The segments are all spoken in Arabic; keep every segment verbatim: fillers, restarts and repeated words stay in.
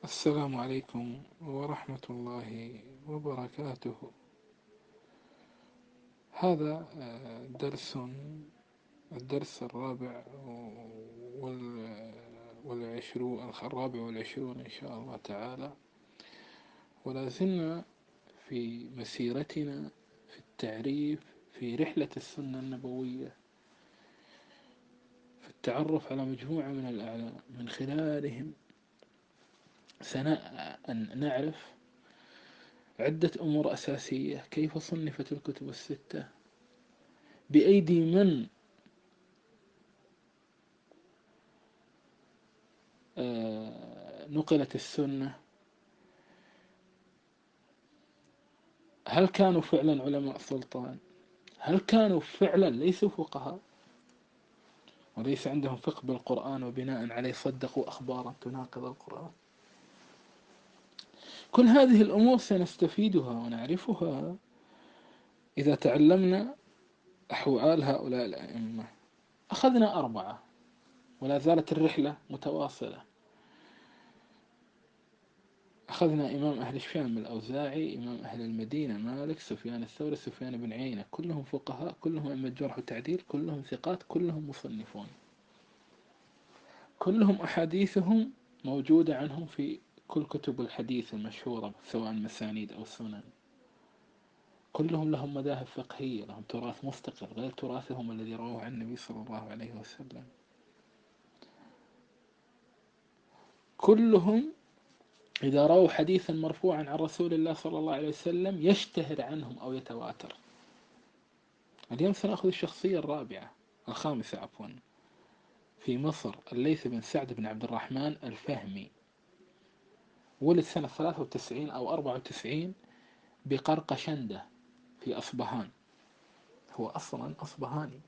السلام عليكم ورحمة الله وبركاته. هذا آه، درس الدرس الرابع وال- والعشرون الرابع والعشرون إن شاء الله تعالى، ولا زلنا في مسيرتنا في التعريف في رحلة السنة النبوية، في التعرف على مجموعة من الأعلام من خلالهم سنعرف عدة أمور أساسية: كيف صنفت الكتب الستة، بأيدي من آه، نقلت السنة، هل كانوا فعلا علماء سلطان، هل كانوا فعلا ليسوا فقهاء وليس عندهم فقه بالقرآن وبناء عليه صدقوا أخبارا تناقض القرآن. كل هذه الأمور سنستفيدها ونعرفها إذا تعلمنا أحوال هؤلاء الأئمة. أخذنا أربعة ولا زالت الرحلة متواصلة. أخذنا إمام أهل الشام الأوزاعي، إمام أهل المدينة مالك، سفيان الثوري، سفيان بن عيينة، كلهم فقهاء، كلهم أئمة جرح وتعديل، كلهم ثقات، كلهم مصنفون، كلهم أحاديثهم موجودة عنهم في كل كتب الحديث المشهورة سواء مسانيد أو سنن. كلهم لهم مذاهب فقهية، لهم تراث مستقل غير تراثهم الذي رواه عن النبي صلى الله عليه وسلم. كلهم إذا رووا حديثا مرفوعا عن رسول الله صلى الله عليه وسلم يشتهر عنهم أو يتواتر. اليوم سنأخذ الشخصية الرابعة الخامسة عفوا في مصر، الليث بن سعد بن عبد الرحمن الفهمي، ولد سنة ثلاثة وتسعين أو أربعة وتسعين بقرقشندة في أصبهان، هو أصلا أصبهاني.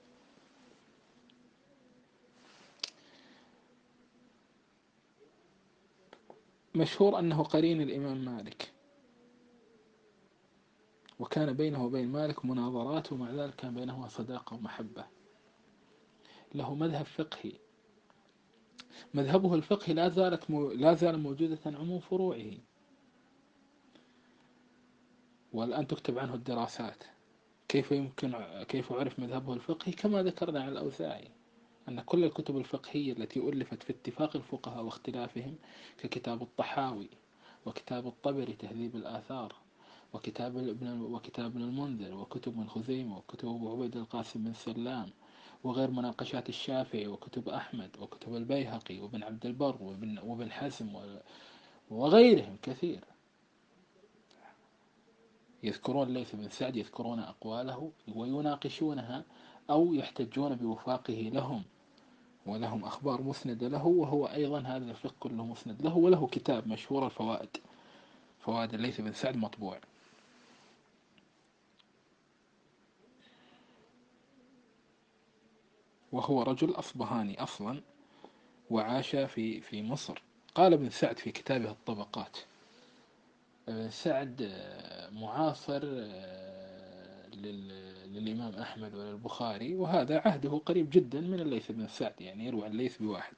مشهور أنه قرين الإمام مالك، وكان بينه وبين مالك مناظرات، ومع ذلك كان بينهما صداقة ومحبة. له مذهب فقهي، مذهبه الفقهي لا زالت مو... لا زال موجودة عموم فروعه، والآن تكتب عنه الدراسات. كيف يمكن كيف عرف مذهبه الفقهي؟ كما ذكرنا عن الأوزاعي أن كل الكتب الفقهية التي ألفت في اتفاق الفقهاء واختلافهم ككتاب الطحاوي وكتاب الطبري تهذيب الآثار وكتاب ابن وكتاب ابن المنذر وكتب من خزيمة وكتب أبو عبيد القاسم بن سلام وغير مناقشات الشافعي وكتب أحمد وكتب البيهقي وابن عبد البر وابن, وابن حزم وغيرهم كثير، يذكرون ليث بن سعد، يذكرون أقواله ويناقشونها أو يحتجون بوفاقه لهم، ولهم أخبار مسندة له، وهو أيضا هذا الفقه كله مسند له، وله كتاب مشهور الفوائد، فوائد الليث بن سعد مطبوع. وهو رجل أصبهاني أصلا وعاش في في مصر. قال ابن سعد في كتابه الطبقات، ابن سعد معاصر للإمام أحمد وللبخاري، وهذا عهده قريب جدا من الليث بن سعد، يعني يروى الليث بواحد.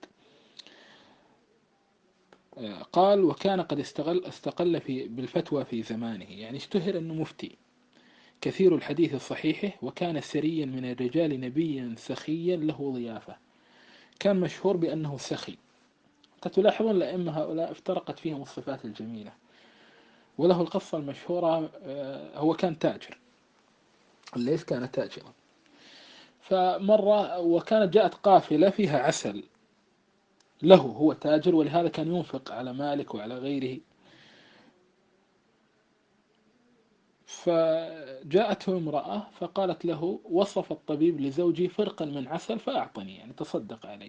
قال: وكان قد استغل استقل في بالفتوى في زمانه، يعني اشتهر أنه مفتي كثير الحديث الصحيح، وكان سريا من الرجال نبيا سخيا له ضيافة، كان مشهور بأنه سخي. تلاحظون الأئمة هؤلاء افترقت فيهم الصفات الجميلة. وله القصة المشهورة، هو كان تاجر، الليث كان تاجرا، فمرة وكانت جاءت قافلة فيها عسل له، هو تاجر ولهذا كان ينفق على مالك وعلى غيره. فجاءته امرأة فقالت له: وصف الطبيب لزوجي فرقا من عسل فأعطني، يعني تصدق علي.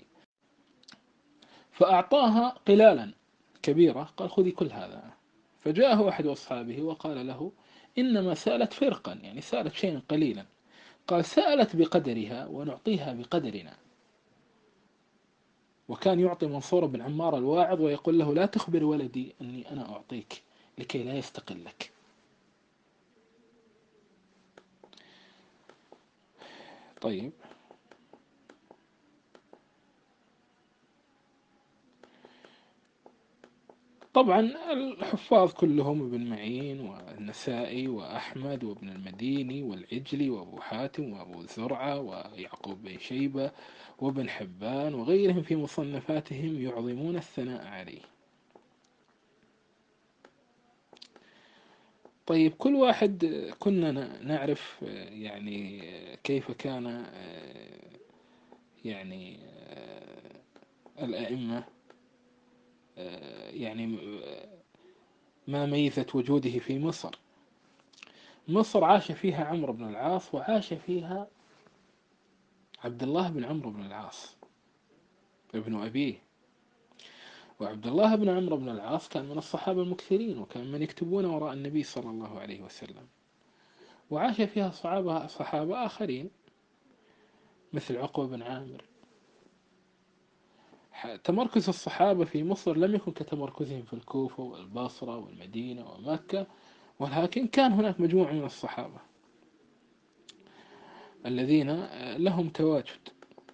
فأعطاها قلالا كبيرة، قال: خذي كل هذا. فجاءه أحد أصحابه وقال له: إنما سألت فرقا، يعني سألت شيئا قليلا. قال: سألت بقدرها ونعطيها بقدرنا. وكان يعطي منصور بن عمار الواعظ ويقول له: لا تخبر ولدي أني أنا أعطيك لكي لا يستقلك. طيب، طبعا الحفاظ كلهم ابن معين والنسائي وأحمد وابن المديني والعجلي وأبو حاتم وأبو زرعة ويعقوب بن شيبة وابن حبان وغيرهم في مصنفاتهم يعظمون الثناء عليه. طيب كل واحد كنا نعرف يعني كيف كان يعني الأئمة يعني ما ميزة وجوده في مصر. مصر عاش فيها عمرو بن العاص وعاش فيها عبد الله بن عمرو بن العاص ابن أبيه. وعبد الله بن عمرو بن العاص كان من الصحابة المكثرين وكان من يكتبون وراء النبي صلى الله عليه وسلم. وعاش فيها صحابة صحابة آخرين مثل عقبة بن عامر. تمركز الصحابة في مصر لم يكن كتمركزهم في الكوفة والبصرة والمدينة ومكة، ولكن كان هناك مجموعة من الصحابة الذين لهم تواجد.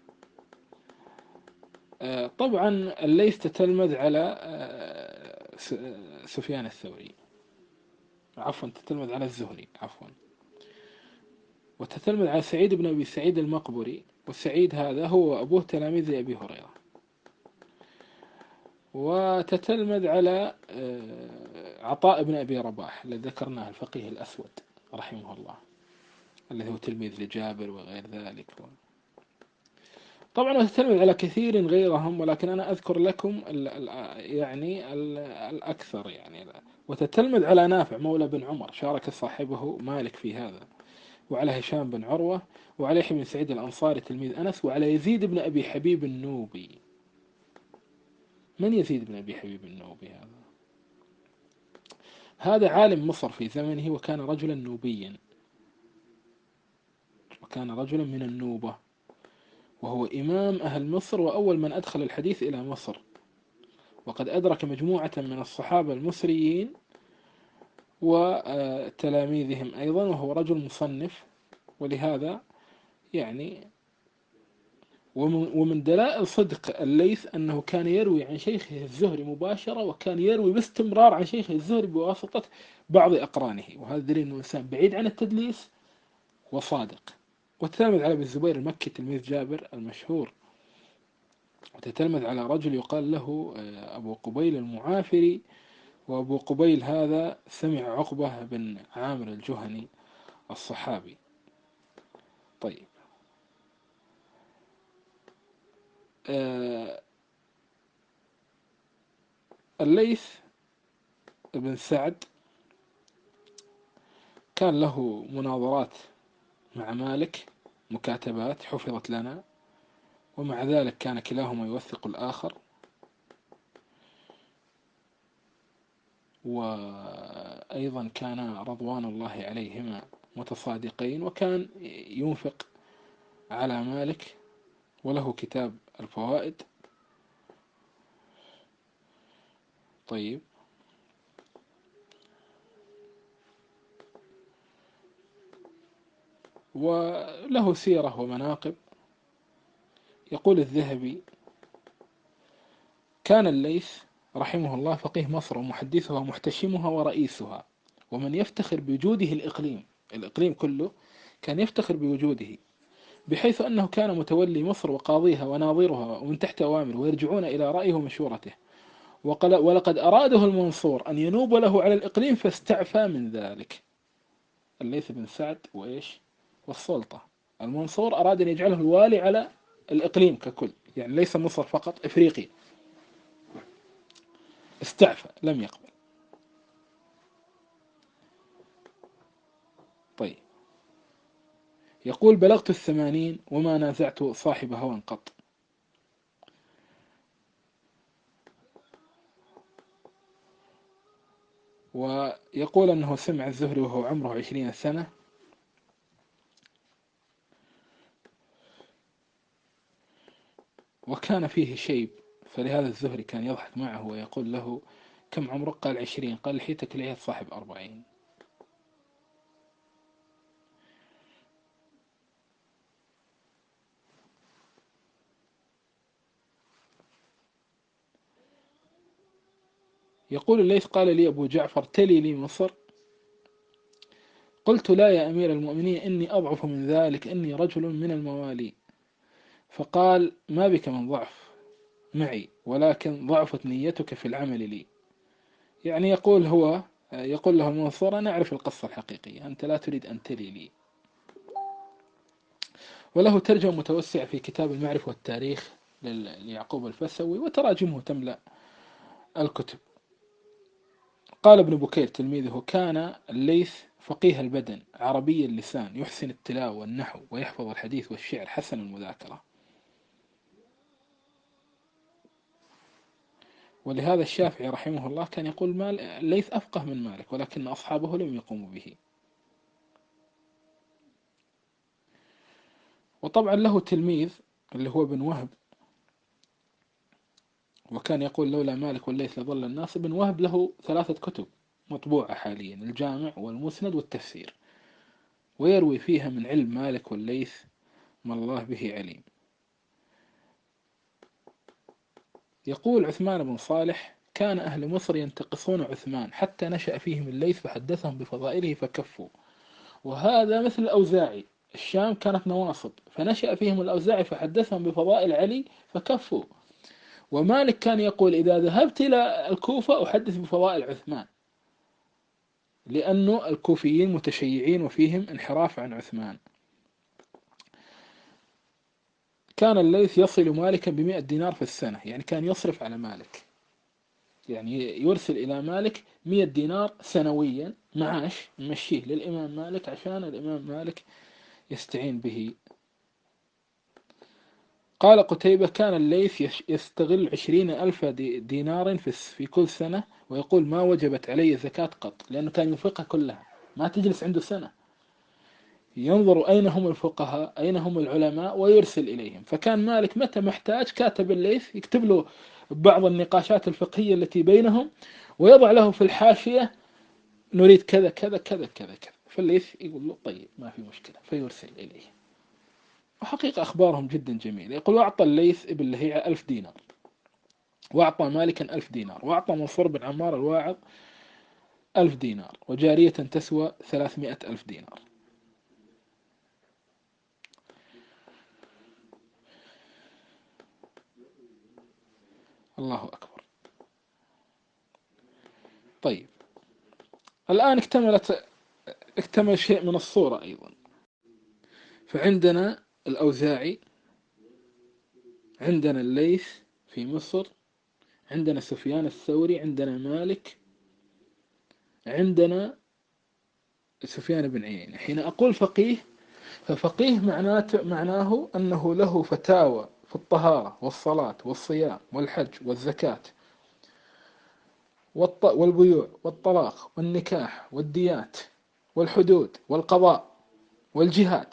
طبعا الليث تتلمذ على سفيان الثوري، عفوا تتلمذ على الزهري عفوا، وتتلمذ على سعيد بن أبي سعيد المقبري، والسعيد هذا هو أبوه تلاميذ أبي هريرة. وتتلمذ على عطاء بن أبي رباح الذي ذكرناه الفقيه الأسود رحمه الله الذي هو تلميذ لجابر وغير ذلك. طبعا وتتلمذ على كثير غيرهم، ولكن أنا أذكر لكم ال ال يعني ال الأكثر يعني. وتتلمذ على نافع مولى بن عمر شارك صاحبه مالك في هذا، وعلى هشام بن عروة، وعلى يحيى بن سعيد الأنصاري تلميذ أنس، وعلى يزيد بن أبي حبيب النوبي. من يزيد بن أبي حبيب النوبي هذا؟ هذا عالم مصر في زمنه، وكان رجلا نوبيا، وكان رجلا من النوبة، وهو إمام أهل مصر وأول من أدخل الحديث إلى مصر، وقد أدرك مجموعة من الصحابة المصريين وتلاميذهم أيضا، وهو رجل مصنف. ولهذا يعني ومن دلائل صدق الليث أنه كان يروي عن شيخه الزهري مباشرة، وكان يروي باستمرار عن شيخه الزهري بواسطة بعض أقرانه، وهذا دليل أنه إنسان بعيد عن التدليس وصادق. وتتلمذ على ابن الزبير المكي تلميذ جابر المشهور، وتتلمذ على رجل يقال له أبو قبيل المعافري، وأبو قبيل هذا سمع عقبة بن عامر الجهني الصحابي. طيب آه الليث بن سعد كان له مناظرات مع مالك، مكاتبات حفظت لنا، ومع ذلك كان كلاهما يوثق الآخر، وأيضا كان رضوان الله عليهما متصادقين، وكان ينفق على مالك، وله كتاب الفوائد. طيب وله سيرة ومناقب. يقول الذهبي: كان الليث رحمه الله فقيه مصر ومحدثها ومحتشمها ورئيسها، ومن يفتخر بوجوده الإقليم الإقليم كله كان يفتخر بوجوده، بحيث أنه كان متولي مصر وقاضيها وناظرها ومن تحت أوامره، ويرجعون إلى رأيه ومشورته. ولقد أراده المنصور أن ينوب له على الإقليم فاستعفى من ذلك. الليث بن سعد وإيش والسلطة. المنصور أراد أن يجعله الوالي على الإقليم ككل، يعني ليس مصر فقط، إفريقيا. استعفى، لم يقبل. طيب يقول: بلغت الثمانين وما نازعت صاحب هوى قط. ويقول أنه سمع الزهري وهو عمره عشرين سنة، وكان فيه شيب، فلهذا الزهري كان يضحك معه ويقول له: كم عمرك؟ قال: عشرين. قال: لحيتك لحية صاحب أربعين. يقول الليث: قال لي أبو جعفر: تلي لي مصر؟ قلت: لا يا أمير المؤمنين، إني أضعف من ذلك، إني رجل من الموالي. فقال: ما بك من ضعف معي، ولكن ضعفت نيتك في العمل لي. يعني يقول هو يقول له المنصور: أنا أعرف القصة الحقيقية، أنت لا تريد أن تلي لي. وله ترجمة متوسعة في كتاب المعرفة والتاريخ ليعقوب الفسوي، وتراجمه تملأ الكتب. قال ابن بكير تلميذه: كان الليث فقيه البدن، عربي اللسان، يحسن التلاوة والنحو، ويحفظ الحديث والشعر، حسن المذاكرة. ولهذا الشافعي رحمه الله كان يقول: مال الليث أفقه من مالك، ولكن أصحابه لم يقوموا به. وطبعا له تلميذ اللي هو ابن وهب، وكان يقول: لولا مالك والليث لضل الناس. ابن وهب له ثلاثة كتب مطبوعة حاليا: الجامع والمسند والتفسير، ويروي فيها من علم مالك والليث ما الله به عليم. يقول عثمان بن صالح: كان أهل مصر ينتقصون عثمان حتى نشأ فيهم الليث فحدثهم بفضائله فكفوا. وهذا مثل الأوزاعي، الشام كانت نواصب، فنشأ فيهم الأوزاعي فحدثهم بفضائل علي فكفوا. ومالك كان يقول: إذا ذهبت إلى الكوفة أحدث بفضائل عثمان، لأنه الكوفيين متشيعين وفيهم انحراف عن عثمان. كان الليث يصل مالكا بمئة دينار في السنة، يعني كان يصرف على مالك، يعني يرسل إلى مالك مئة دينار سنويا معاش يمشيه للإمام مالك عشان الإمام مالك يستعين به. قال قتيبة: كان الليث يستغل عشرين ألف دينار في كل سنة، ويقول: ما وجبت علي زكاة قط، لأنه كان ينفقها كلها، ما تجلس عنده سنة، ينظر أين هم الفقهاء أين هم العلماء ويرسل إليهم. فكان مالك متى محتاج كاتب الليث يكتب له بعض النقاشات الفقهية التي بينهم، ويضع له في الحاشية: نريد كذا كذا كذا كذا كذا. فالليث يقول له: طيب ما في مشكلة، فيرسل إليه. وحقيقة أخبارهم جدا جميلة. يقول: وأعطى الليث ابن لهيعة ألف دينار، وأعطى مالكا ألف دينار، وأعطى منصور بن عمار الواعظ ألف دينار، وجارية تسوى ثلاثمائة ألف دينار. الله أكبر. طيب، الآن اكتملت اكتمل شيء من الصورة أيضا. فعندنا الأوزاعي، عندنا الليث في مصر، عندنا سفيان الثوري، عندنا مالك، عندنا سفيان بن عيينة. حين أقول فقيه، ففقيه معناته معناه أنه له فتاوى في الطهارة والصلاة والصيام والحج والزكاة والبيوع والطلاق والنكاح والديات والحدود والقضاء والجهاد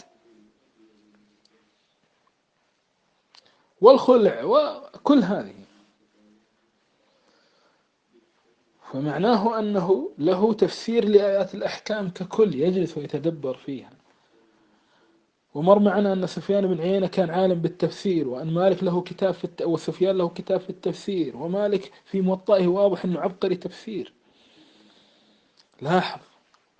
والخلع وكل هذه. فمعناه أنه له تفسير لآيات الأحكام ككل، يجلس ويتدبر فيها. ومر معنا أن سفيان بن عيينة كان عالم بالتفسير، وأن مالك له كتاب في الت... وسفيان له كتاب في التفسير، ومالك في موطئه واضح أنه عبقري تفسير. لاحظ،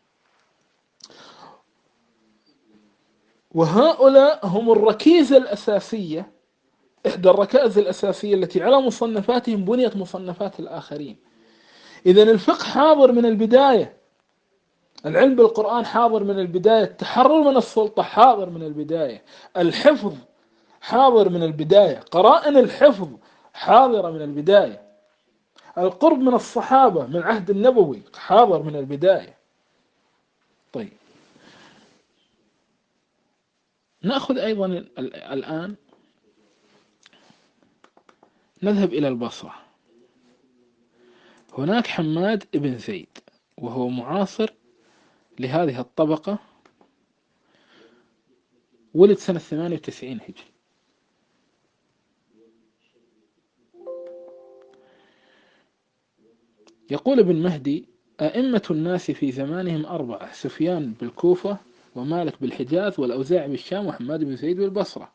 وهؤلاء هم الركيزة الأساسية، إحدى الركائز الأساسية التي على مصنفاتهم بنيت مصنفات الآخرين. إذن الفقه حاضر من البداية، العلم بالقرآن حاضر من البداية، التحرر من السلطة حاضر من البداية، الحفظ حاضر من البداية، قرائن الحفظ حاضرة من البداية، القرب من الصحابة من عهد النبوي حاضر من البداية. طيب، نأخذ أيضا الآن نذهب إلى البصرة. هناك حماد بن زيد، وهو معاصر لهذه الطبقة، ولد سنة ثمانية وتسعين هجري. يقول ابن مهدي: أئمة الناس في زمانهم أربعة: سفيان بالكوفة، ومالك بالحجاز، والأوزاعي بالشام، وحماد بن زيد بالبصرة.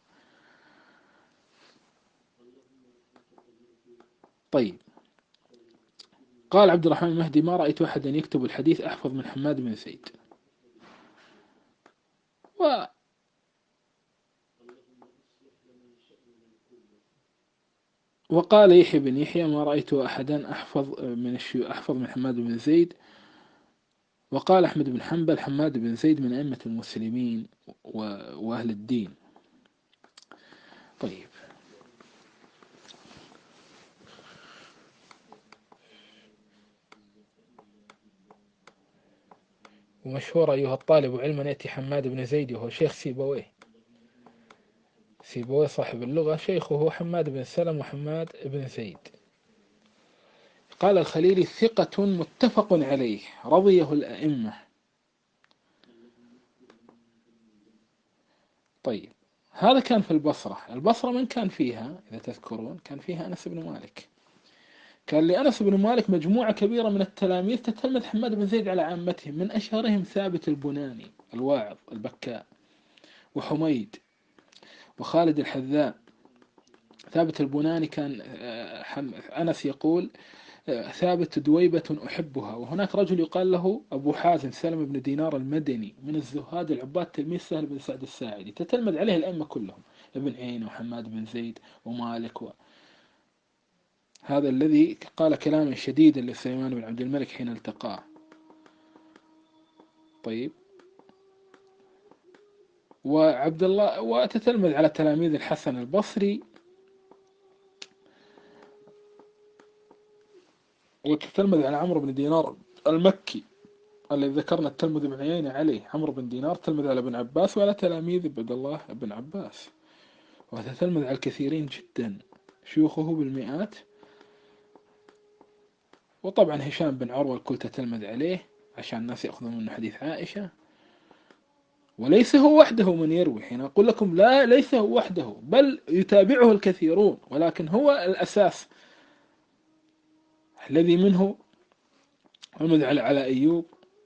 طيب، قال عبد الرحمن المهدي: ما رأيت أحدا يكتب الحديث أحفظ من حماد بن زيد. و وقال يحيى بن يحيى: ما رأيت أحدا أحفظ من الشيوخ أحفظ من حماد بن زيد. وقال أحمد بن حنبل: حماد بن زيد من أئمة المسلمين وأهل الدين. طيب، ومشهور أيها الطالب علما يأتي حماد بن زيد وهو شيخ سيبويه. سيبويه صاحب اللغة شيخه هو حماد بن سلم وحماد بن زيد. قال الخليلي: ثقة متفق عليه رضيه الأئمة. طيب، هذا كان في البصرة. البصرة من كان فيها إذا تذكرون؟ كان فيها أنس بن مالك. كان لأنس بن مالك مجموعة كبيرة من التلاميذ تتلمذ حماد بن زيد على عامتهم، من أشهرهم ثابت البناني الواعظ البكاء، وحميد، وخالد الحذاء. ثابت البناني كان أنس يقول: ثابت دويبة أحبها. وهناك رجل يقال له أبو حازم سلم بن دينار المدني من الزهاد العباد، تلميذ سهل بن سعد الساعدي، تتلمذ عليه الأئمة كلهم، ابن عين وحماد بن زيد ومالك. و... هذا الذي قال كلاما شديدا لسليمان بن عبد الملك حين التقاه. طيب، وعبد الله، وتتلمذ على تلاميذ الحسن البصري، وتتلمذ على عمرو بن دينار المكي الذي ذكرنا التلمذ بن عيينة عليه. عمرو بن دينار تلمذ على ابن عباس وعلى تلاميذ عبد الله بن عباس، وتتلمذ على الكثيرين جدا، شيوخه بالمئات. وطبعا هشام بن عروة الكل تتلمذ عليه عشان الناس يأخذون منه حديث عائشة. وليس هو وحده من يروي، حين أقول لكم لا ليس هو وحده، بل يتابعه الكثيرون، ولكن هو الأساس الذي منه تلمذ على على أيوب.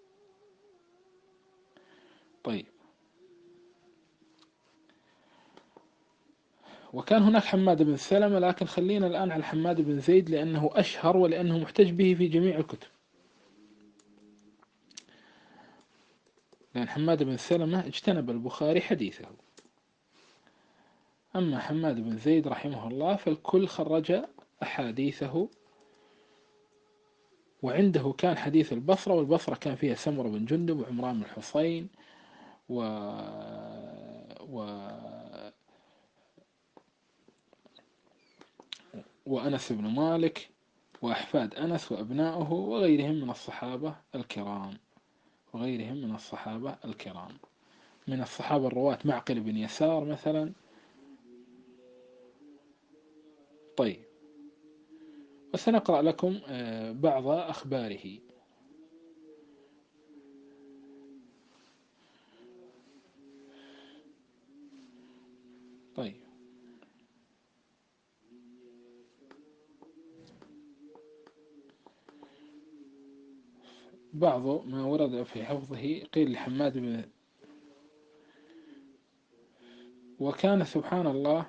طيب، وكان هناك حماد بن سلمة، لكن خلينا الآن على حماد بن زيد لأنه أشهر ولأنه محتج به في جميع الكتب. لأن حماد بن سلمة اجتنب البخاري حديثه، أما حماد بن زيد رحمه الله فالكل خرج أحاديثه. وعنده كان حديث البصرة، والبصرة كان فيها سمر بن جندب وعمران بن الحصين و... و... وأنس بن مالك وأحفاد أنس وأبنائه وغيرهم من الصحابة الكرام وغيرهم من الصحابة الكرام من الصحابة الرواة معقل بن يسار مثلا. طيب، وسنقرأ لكم بعض أخباره. طيب، بعض ما ورد في حفظه. قيل لحماد بن، وكان سبحان الله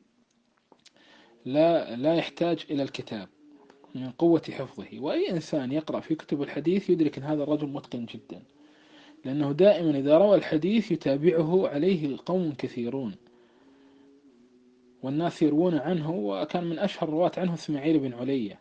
لا لا يحتاج إلى الكتاب من قوة حفظه. وأي إنسان يقرأ في كتب الحديث يدرك أن هذا الرجل متقن جدا، لأنه دائما إذا روى الحديث يتابعه عليه قوم كثيرون، والناس يروون عنه. وكان من أشهر الرواة عنه إسماعيل بن علية،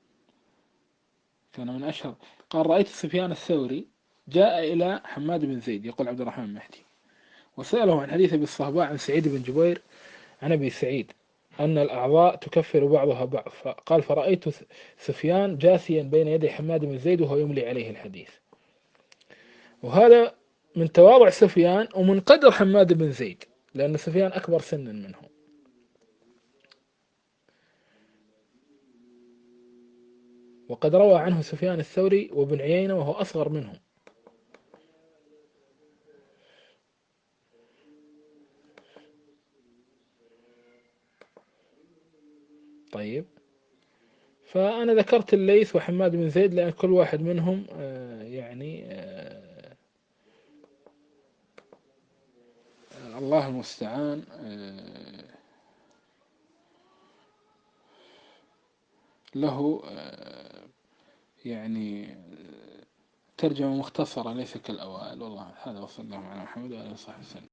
كان من أشهر. قال: رأيت سفيان الثوري جاء إلى حماد بن زيد، يقول عبد الرحمن المهدي، وسأله عن حديث أبي الصهباء عن سعيد بن جبير عن أبي سعيد أن الأعضاء تكفر بعضها بعض. قال: فرأيت سفيان جاثيا بين يدي حماد بن زيد وهو يملي عليه الحديث. وهذا من تواضع سفيان ومن قدر حماد بن زيد، لأن سفيان أكبر سنا منه. وقد روى عنه سفيان الثوري وابن عيينة وهو أصغر منهم. طيب، فأنا ذكرت الليث وحماد بن زيد لأن كل واحد منهم يعني الله المستعان له يعني ترجمة مختصرة ليس كالأوائل. والله هذا، وصلى الله على محمد وعلى آله وصحبه وسلم.